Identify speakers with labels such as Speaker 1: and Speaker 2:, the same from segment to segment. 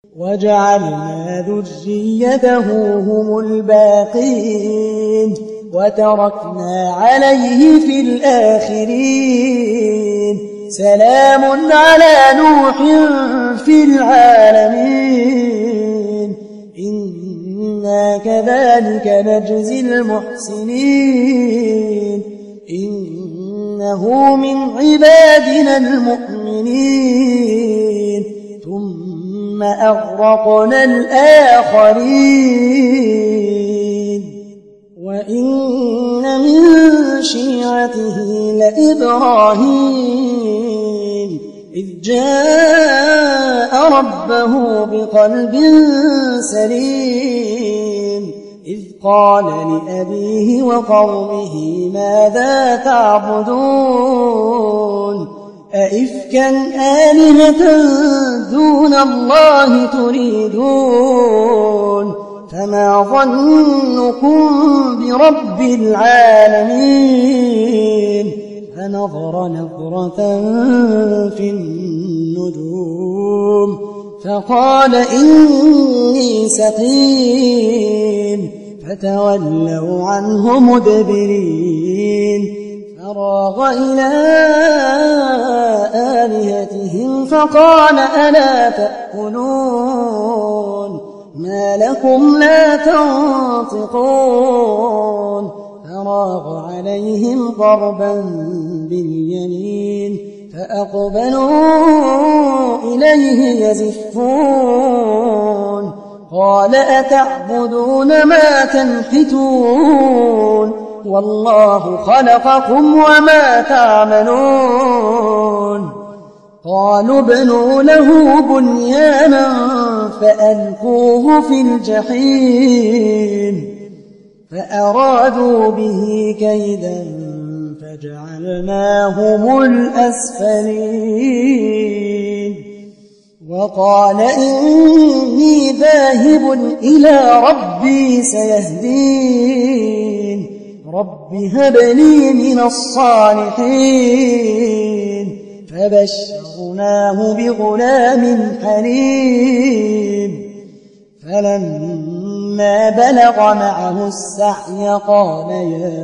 Speaker 1: وجعلنا ذريته هم الباقين وتركنا عليه في الآخرين سلام على نوح في العالمين إنا كذلك نجزي المحسنين إنه من عبادنا المؤمنين ثم أغرقنا الآخرين وإن من شيعته لإبراهيم إذ جاء ربه بقلب سليم إذ قال لأبيه وقومه ماذا تعبدون أئفكا آلهة دون الله تريدون فما ظنكم برب العالمين فنظر نظرة في النجوم فقال إني سقيم فتولوا عنه مدبرين فراغ إلى آلهتهم فقال ألا تأكلون ما لكم لا تنطقون فراغ عليهم ضربا باليمين فأقبلوا إليه يزفون قال أتعبدون ما تنحتون والله خلقكم وما تعملون قالوا ابنوا له بنيانا فألقوه في الجحيم فأرادوا به كيدا فجعلناهم الأسفلين وقال إني ذاهب إلى ربي سيهدين رب هب لي من الصالحين فبشرناه بغلام حليم فلما بلغ معه السعي قال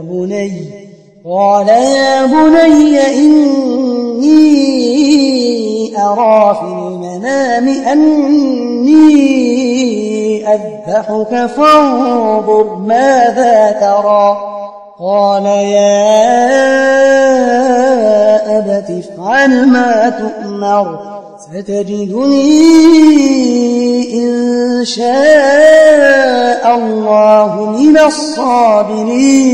Speaker 1: يا بني إني أرى في المنام أني أذبحك فانظر ماذا ترى قال يا أبت افعل ما تؤمر ستجدني إن شاء الله من الصابرين